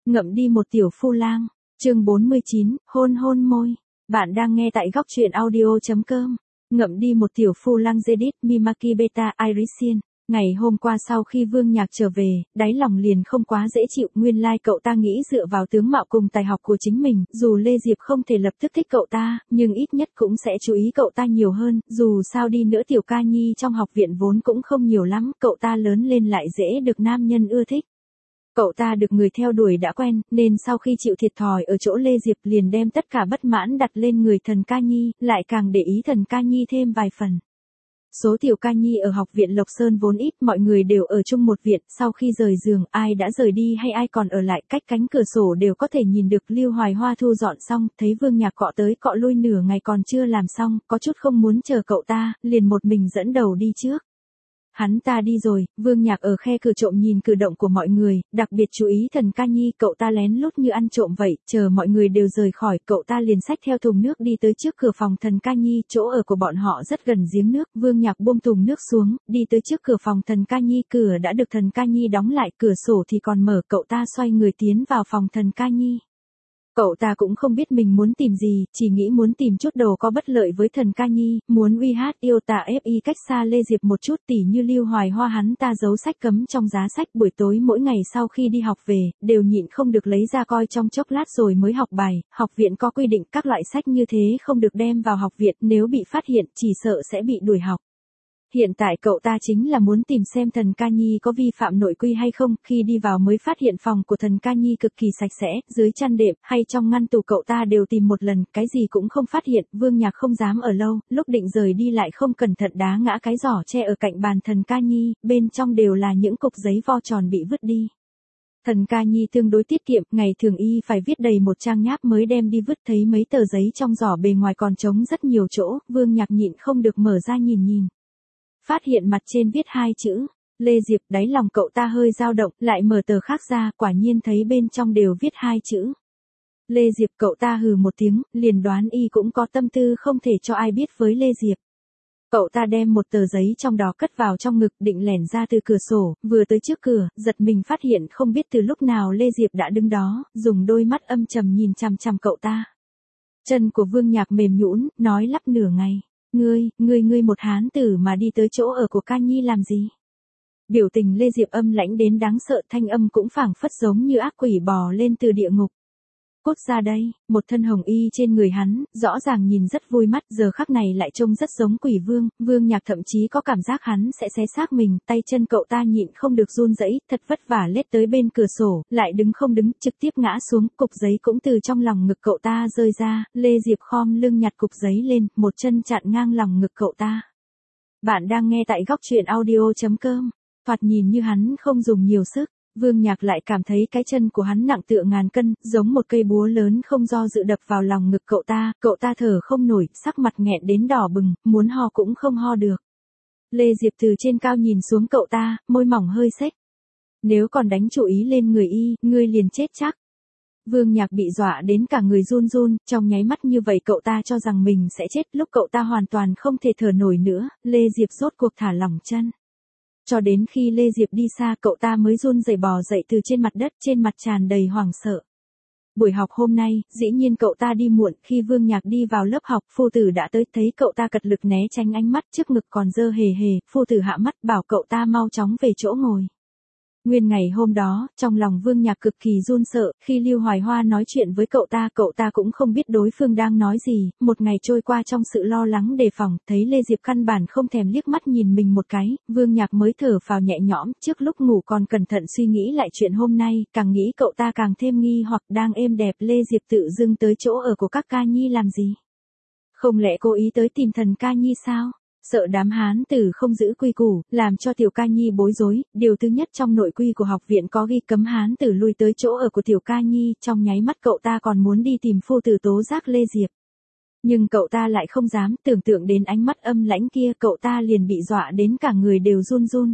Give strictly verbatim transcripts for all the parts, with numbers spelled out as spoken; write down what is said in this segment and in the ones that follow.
Ngậm đi một tiểu phu lang, chương bốn mươi chín, hôn hôn môi. Bạn đang nghe tại góc truyện audio chấm com. Ngậm đi một tiểu phu lang Judith Mimaki Beta Irisian. Ngày hôm qua sau khi Vương Nhạc trở về, đáy lòng liền không quá dễ chịu, nguyên lai like cậu ta nghĩ dựa vào tướng mạo cùng tài học của chính mình, dù Lê Diệp không thể lập tức thích cậu ta, nhưng ít nhất cũng sẽ chú ý cậu ta nhiều hơn, dù sao đi nữa tiểu ca nhi trong học viện vốn cũng không nhiều lắm, cậu ta lớn lên lại dễ được nam nhân ưa thích. Cậu ta được người theo đuổi đã quen, nên sau khi chịu thiệt thòi ở chỗ Lê Diệp liền đem tất cả bất mãn đặt lên người Thần Ca Nhi, lại càng để ý Thần Ca Nhi thêm vài phần. Số tiểu ca nhi ở học viện Lộc Sơn vốn ít, mọi người đều ở chung một viện, sau khi rời giường, ai đã rời đi hay ai còn ở lại, cách cánh cửa sổ đều có thể nhìn được. Lưu Hoài Hoa thu dọn xong, thấy Vương Nhạc cọ tới cọ lui nửa ngày còn chưa làm xong, có chút không muốn chờ cậu ta, liền một mình dẫn đầu đi trước. Hắn ta đi rồi, Vương Nhạc ở khe cửa trộm nhìn cử động của mọi người, đặc biệt chú ý Thần Ca Nhi, cậu ta lén lút như ăn trộm vậy, chờ mọi người đều rời khỏi, cậu ta liền xách theo thùng nước đi tới trước cửa phòng Thần Ca Nhi, chỗ ở của bọn họ rất gần giếng nước, Vương Nhạc buông thùng nước xuống, đi tới trước cửa phòng Thần Ca Nhi, cửa đã được Thần Ca Nhi đóng lại, cửa sổ thì còn mở, cậu ta xoay người tiến vào phòng Thần Ca Nhi. Cậu ta cũng không biết mình muốn tìm gì, chỉ nghĩ muốn tìm chút đồ có bất lợi với Thần Ca Nhi, muốn uy hát yêu tà ép y cách xa Lê Diệp một chút, tỉ như Lưu Hoài Hoa hắn ta giấu sách cấm trong giá sách, buổi tối mỗi ngày sau khi đi học về, đều nhịn không được lấy ra coi trong chốc lát rồi mới học bài, học viện có quy định các loại sách như thế không được đem vào học viện, nếu bị phát hiện chỉ sợ sẽ bị đuổi học. Hiện tại cậu ta chính là muốn tìm xem Thần Ca Nhi có vi phạm nội quy hay không, khi đi vào mới phát hiện phòng của Thần Ca Nhi cực kỳ sạch sẽ, dưới chăn đệm hay trong ngăn tủ cậu ta đều tìm một lần, cái gì cũng không phát hiện, Vương Nhạc không dám ở lâu, lúc định rời đi lại không cẩn thận đá ngã cái giỏ tre ở cạnh bàn Thần Ca Nhi, bên trong đều là những cục giấy vo tròn bị vứt đi. Thần Ca Nhi tương đối tiết kiệm, ngày thường y phải viết đầy một trang nháp mới đem đi vứt, thấy mấy tờ giấy trong giỏ bề ngoài còn trống rất nhiều chỗ, Vương Nhạc nhịn không được mở ra nhìn nhìn. Phát hiện mặt trên viết hai chữ, Lê Diệp, đáy lòng cậu ta hơi dao động, lại mở tờ khác ra, quả nhiên thấy bên trong đều viết hai chữ. Lê Diệp, cậu ta hừ một tiếng, liền đoán y cũng có tâm tư không thể cho ai biết với Lê Diệp. Cậu ta đem một tờ giấy trong đó cất vào trong ngực, định lẻn ra từ cửa sổ, vừa tới trước cửa, giật mình phát hiện không biết từ lúc nào Lê Diệp đã đứng đó, dùng đôi mắt âm trầm nhìn chằm chằm cậu ta. Chân của Vương Nhạc mềm nhũn, nói lắp nửa ngày. Ngươi, ngươi ngươi một hán tử mà đi tới chỗ ở của Ca Nhi làm gì? Biểu tình Lê Diệp âm lãnh đến đáng sợ, thanh âm cũng phảng phất giống như ác quỷ bò lên từ địa ngục. Cút ra đây, một thân hồng y trên người hắn, rõ ràng nhìn rất vui mắt, giờ khắc này lại trông rất giống quỷ vương, Vương Nhạc thậm chí có cảm giác hắn sẽ xé xác mình, tay chân cậu ta nhịn không được run rẩy, thật vất vả lết tới bên cửa sổ, lại đứng không đứng, trực tiếp ngã xuống, cục giấy cũng từ trong lòng ngực cậu ta rơi ra, Lê Diệp khom lưng nhặt cục giấy lên, một chân chặn ngang lòng ngực cậu ta. Bạn đang nghe tại góc truyện audio chấm com, thoạt nhìn như hắn không dùng nhiều sức. Vương Nhạc lại cảm thấy cái chân của hắn nặng tựa ngàn cân, giống một cây búa lớn không do dự đập vào lòng ngực cậu ta, cậu ta thở không nổi, sắc mặt nghẹn đến đỏ bừng, muốn ho cũng không ho được. Lê Diệp từ trên cao nhìn xuống cậu ta, môi mỏng hơi xếch. Nếu còn đánh chủ ý lên người y, ngươi liền chết chắc. Vương Nhạc bị dọa đến cả người run run, trong nháy mắt như vậy cậu ta cho rằng mình sẽ chết, lúc cậu ta hoàn toàn không thể thở nổi nữa, Lê Diệp rốt cuộc thả lỏng chân. Cho đến khi Lê Diệp đi xa cậu ta mới run rẩy bò dậy từ trên mặt đất, trên mặt tràn đầy hoảng sợ. Buổi học hôm nay, dĩ nhiên cậu ta đi muộn, khi Vương Nhạc đi vào lớp học, phu tử đã tới, thấy cậu ta cật lực né tránh ánh mắt, trước ngực còn dơ hề hề, phu tử hạ mắt bảo cậu ta mau chóng về chỗ ngồi. Nguyên ngày hôm đó, trong lòng Vương Nhạc cực kỳ run sợ, khi Lưu Hoài Hoa nói chuyện với cậu ta, cậu ta cũng không biết đối phương đang nói gì, một ngày trôi qua trong sự lo lắng đề phòng, thấy Lê Diệp căn bản không thèm liếc mắt nhìn mình một cái, Vương Nhạc mới thở phào nhẹ nhõm, trước lúc ngủ còn cẩn thận suy nghĩ lại chuyện hôm nay, càng nghĩ cậu ta càng thêm nghi hoặc đang êm đẹp Lê Diệp tự dưng tới chỗ ở của các Ca Nhi làm gì? Không lẽ cố ý tới tìm Thần Ca Nhi sao? Sợ đám hán tử không giữ quy củ, làm cho tiểu Ca Nhi bối rối, điều thứ nhất trong nội quy của học viện có ghi cấm hán tử lui tới chỗ ở của tiểu Ca Nhi, trong nháy mắt cậu ta còn muốn đi tìm phu tử tố giác Lê Diệp. Nhưng cậu ta lại không dám, tưởng tượng đến ánh mắt âm lãnh kia, cậu ta liền bị dọa đến cả người đều run run.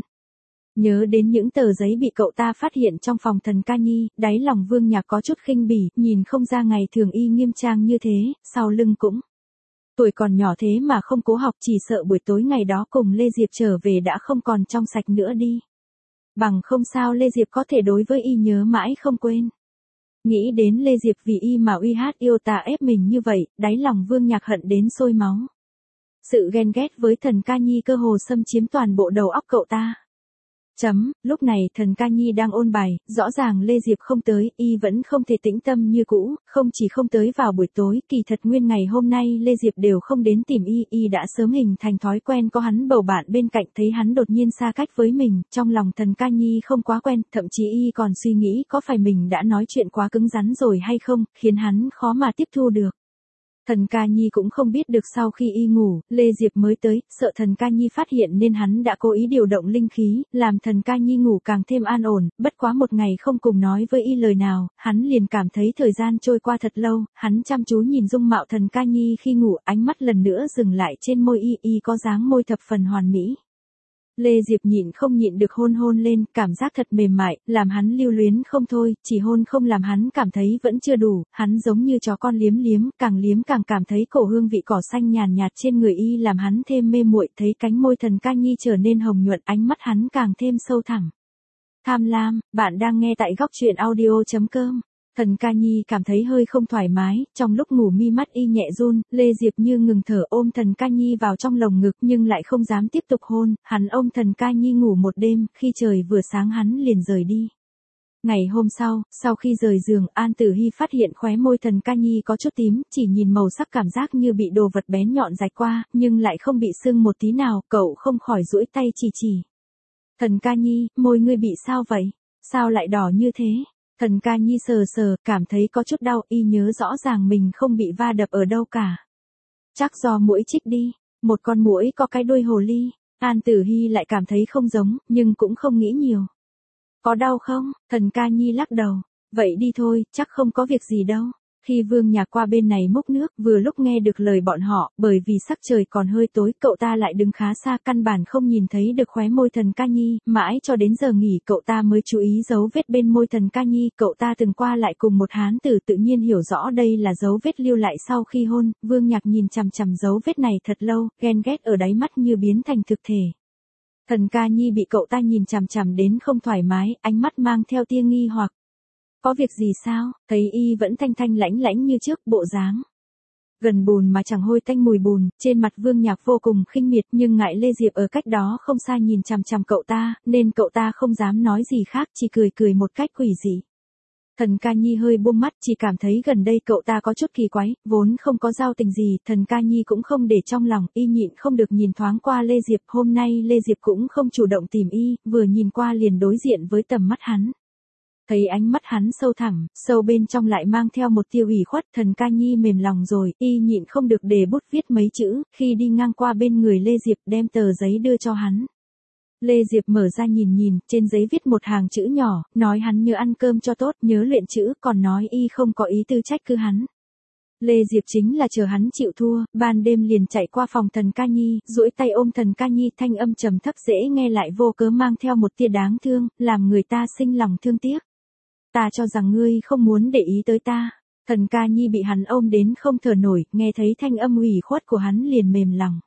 Nhớ đến những tờ giấy bị cậu ta phát hiện trong phòng Thần Ca Nhi, đáy lòng Vương Nhạc có chút khinh bỉ, nhìn không ra ngày thường y nghiêm trang như thế, sau lưng cũng tuổi còn nhỏ thế mà không cố học, chỉ sợ buổi tối ngày đó cùng Lê Diệp trở về đã không còn trong sạch nữa đi. Bằng không sao Lê Diệp có thể đối với y nhớ mãi không quên. Nghĩ đến Lê Diệp vì y mà uy hát yêu tà ép mình như vậy, đáy lòng Vương Nhạc hận đến sôi máu. Sự ghen ghét với Thần Ca Nhi cơ hồ xâm chiếm toàn bộ đầu óc cậu ta. Chấm, lúc này Thần Ca Nhi đang ôn bài, rõ ràng Lê Diệp không tới, y vẫn không thể tĩnh tâm như cũ, không chỉ không tới vào buổi tối, kỳ thật nguyên ngày hôm nay Lê Diệp đều không đến tìm y, y đã sớm hình thành thói quen có hắn bầu bạn bên cạnh, thấy hắn đột nhiên xa cách với mình, trong lòng Thần Ca Nhi không quá quen, thậm chí y còn suy nghĩ có phải mình đã nói chuyện quá cứng rắn rồi hay không, khiến hắn khó mà tiếp thu được. Thần Ca Nhi cũng không biết được sau khi y ngủ, Lê Diệp mới tới, sợ Thần Ca Nhi phát hiện nên hắn đã cố ý điều động linh khí, làm Thần Ca Nhi ngủ càng thêm an ổn, bất quá một ngày không cùng nói với y lời nào, hắn liền cảm thấy thời gian trôi qua thật lâu, hắn chăm chú nhìn dung mạo Thần Ca Nhi khi ngủ, ánh mắt lần nữa dừng lại trên môi y, y có dáng môi thập phần hoàn mỹ. Lê Diệp nhịn không nhịn được hôn hôn lên, cảm giác thật mềm mại, làm hắn lưu luyến không thôi, chỉ hôn không làm hắn cảm thấy vẫn chưa đủ, hắn giống như chó con liếm liếm, càng liếm càng cảm thấy cổ hương vị cỏ xanh nhàn nhạt trên người y làm hắn thêm mê muội, thấy cánh môi Thần Ca Nhi trở nên hồng nhuận, ánh mắt hắn càng thêm sâu thẳm. Tham lam, bạn đang nghe tại góc truyện audio chấm com. Thần Ca Nhi cảm thấy hơi không thoải mái, trong lúc ngủ mi mắt y nhẹ run, Lê Diệp như ngừng thở ôm Thần Ca Nhi vào trong lồng ngực nhưng lại không dám tiếp tục hôn, hắn ôm Thần Ca Nhi ngủ một đêm, khi trời vừa sáng hắn liền rời đi. Ngày hôm sau, sau khi rời giường, An Tử Hy phát hiện khóe môi Thần Ca Nhi có chút tím, chỉ nhìn màu sắc cảm giác như bị đồ vật bén nhọn rạch qua, nhưng lại không bị sưng một tí nào, cậu không khỏi duỗi tay chỉ chỉ. Thần Ca Nhi, môi ngươi bị sao vậy? Sao lại đỏ như thế? Thần Ca Nhi sờ sờ, cảm thấy có chút đau, y nhớ rõ ràng mình không bị va đập ở đâu cả. Chắc do muỗi chích đi, một con muỗi có cái đuôi hồ ly. An Tử Hy lại cảm thấy không giống, nhưng cũng không nghĩ nhiều. Có đau không? Thần Ca Nhi lắc đầu. Vậy đi thôi, chắc không có việc gì đâu. Khi Vương Nhạc qua bên này múc nước, vừa lúc nghe được lời bọn họ, bởi vì sắc trời còn hơi tối, cậu ta lại đứng khá xa, căn bản không nhìn thấy được khóe môi Thần Ca Nhi, mãi cho đến giờ nghỉ cậu ta mới chú ý dấu vết bên môi Thần Ca Nhi, cậu ta từng qua lại cùng một hán tử tự nhiên hiểu rõ đây là dấu vết lưu lại sau khi hôn, Vương Nhạc nhìn chằm chằm dấu vết này thật lâu, ghen ghét ở đáy mắt như biến thành thực thể. Thần Ca Nhi bị cậu ta nhìn chằm chằm đến không thoải mái, ánh mắt mang theo tia nghi hoặc. Có việc gì sao? Thấy y vẫn thanh thanh lãnh lãnh như trước, bộ dáng gần bùn mà chẳng hôi tanh mùi bùn, trên mặt Vương Nhạc vô cùng khinh miệt, nhưng ngại Lê Diệp ở cách đó không xa nhìn chằm chằm cậu ta, nên cậu ta không dám nói gì khác, chỉ cười cười một cách quỷ dị. Thần Ca Nhi hơi buông mắt, chỉ cảm thấy gần đây cậu ta có chút kỳ quái, vốn không có giao tình gì, Thần Ca Nhi cũng không để trong lòng, y nhịn không được nhìn thoáng qua Lê Diệp, hôm nay Lê Diệp cũng không chủ động tìm y, vừa nhìn qua liền đối diện với tầm mắt hắn. Thấy ánh mắt hắn sâu thẳm, sâu bên trong lại mang theo một tia ủy khuất, Thần Ca Nhi mềm lòng rồi, y nhịn không được để bút viết mấy chữ, khi đi ngang qua bên người Lê Diệp đem tờ giấy đưa cho hắn. Lê Diệp mở ra nhìn nhìn, trên giấy viết một hàng chữ nhỏ, nói hắn nhớ ăn cơm cho tốt, nhớ luyện chữ, còn nói y không có ý tư trách cứ hắn. Lê Diệp chính là chờ hắn chịu thua, ban đêm liền chạy qua phòng Thần Ca Nhi, duỗi tay ôm Thần Ca Nhi, thanh âm trầm thấp dễ nghe lại vô cớ mang theo một tia đáng thương, làm người ta sinh lòng thương tiếc. Ta cho rằng ngươi không muốn để ý tới ta. Thần Ca Nhi bị hắn ôm đến không thở nổi, nghe thấy thanh âm ủy khuất của hắn liền mềm lòng.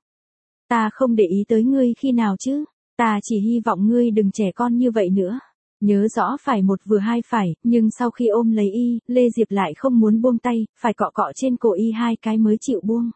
Ta không để ý tới ngươi khi nào chứ, ta chỉ hy vọng ngươi đừng trẻ con như vậy nữa. Nhớ rõ phải một vừa hai phải, nhưng sau khi ôm lấy y, Lê Diệp lại không muốn buông tay, phải cọ cọ trên cổ y hai cái mới chịu buông.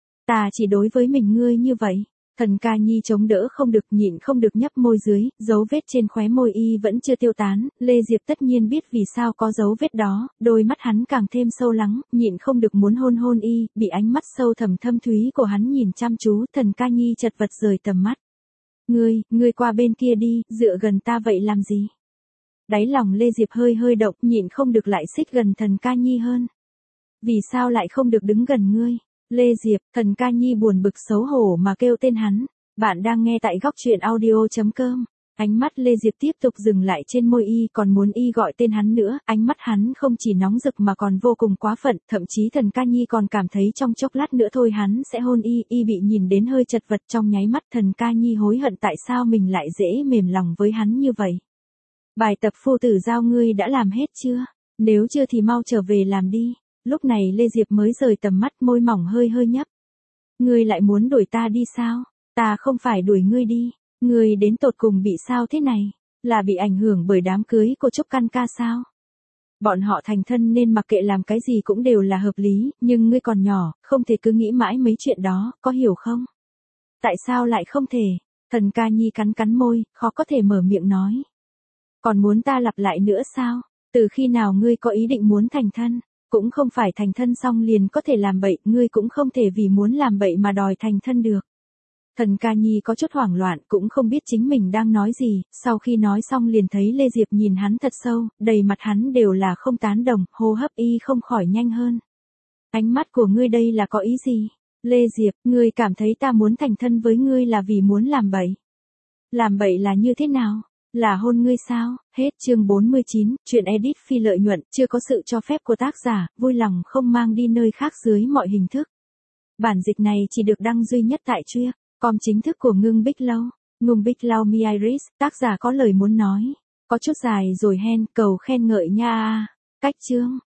Ta chỉ đối với mình ngươi như vậy. Thần Ca Nhi chống đỡ không được, nhịn không được nhấp môi dưới, dấu vết trên khóe môi y vẫn chưa tiêu tán, Lê Diệp tất nhiên biết vì sao có dấu vết đó, đôi mắt hắn càng thêm sâu lắng, nhịn không được muốn hôn hôn y, bị ánh mắt sâu thẳm thâm thúy của hắn nhìn chăm chú, Thần Ca Nhi chật vật rời tầm mắt. Ngươi, ngươi qua bên kia đi, dựa gần ta vậy làm gì? Đáy lòng Lê Diệp hơi hơi động, nhịn không được lại xích gần Thần Ca Nhi hơn. Vì sao lại không được đứng gần ngươi? Lê Diệp, Thần Ca Nhi buồn bực xấu hổ mà kêu tên hắn. Bạn đang nghe tại góc truyện audio chấm com. Ánh mắt Lê Diệp tiếp tục dừng lại trên môi y, còn muốn y gọi tên hắn nữa, ánh mắt hắn không chỉ nóng rực mà còn vô cùng quá phận, thậm chí Thần Ca Nhi còn cảm thấy trong chốc lát nữa thôi hắn sẽ hôn y, y bị nhìn đến hơi chật vật trong nháy mắt, Thần Ca Nhi hối hận tại sao mình lại dễ mềm lòng với hắn như vậy. Bài tập phu tử giao ngươi đã làm hết chưa? Nếu chưa thì mau trở về làm đi. Lúc này Lê Diệp mới rời tầm mắt, môi mỏng hơi hơi nhấp. Ngươi lại muốn đuổi ta đi sao? Ta không phải đuổi ngươi đi. Ngươi đến tột cùng bị sao thế này? Là bị ảnh hưởng bởi đám cưới của Trúc Căn Ca sao? Bọn họ thành thân nên mặc kệ làm cái gì cũng đều là hợp lý, nhưng ngươi còn nhỏ, không thể cứ nghĩ mãi mấy chuyện đó, có hiểu không? Tại sao lại không thể? Thần ca nhi cắn cắn môi, khó có thể mở miệng nói. Còn muốn ta lặp lại nữa sao? Từ khi nào ngươi có ý định muốn thành thân? Cũng không phải thành thân xong liền có thể làm bậy, ngươi cũng không thể vì muốn làm bậy mà đòi thành thân được. Thần ca nhi có chút hoảng loạn, cũng không biết chính mình đang nói gì, sau khi nói xong liền thấy Lê Diệp nhìn hắn thật sâu, đầy mặt hắn đều là không tán đồng, hô hấp y không khỏi nhanh hơn. Ánh mắt của ngươi đây là có ý gì? Lê Diệp, ngươi cảm thấy ta muốn thành thân với ngươi là vì muốn làm bậy. Làm bậy là như thế nào? Là hôn ngươi sao? Hết chương bốn mươi chín, chuyện edit phi lợi nhuận, chưa có sự cho phép của tác giả, vui lòng không mang đi nơi khác dưới mọi hình thức. Bản dịch này chỉ được đăng duy nhất tại Truya, com chính thức của Ngưng Bích Lâu. Ngưng Bích Lâu Mi Iris, tác giả có lời muốn nói. Có chút dài rồi hen, cầu khen ngợi nha. Cách chương.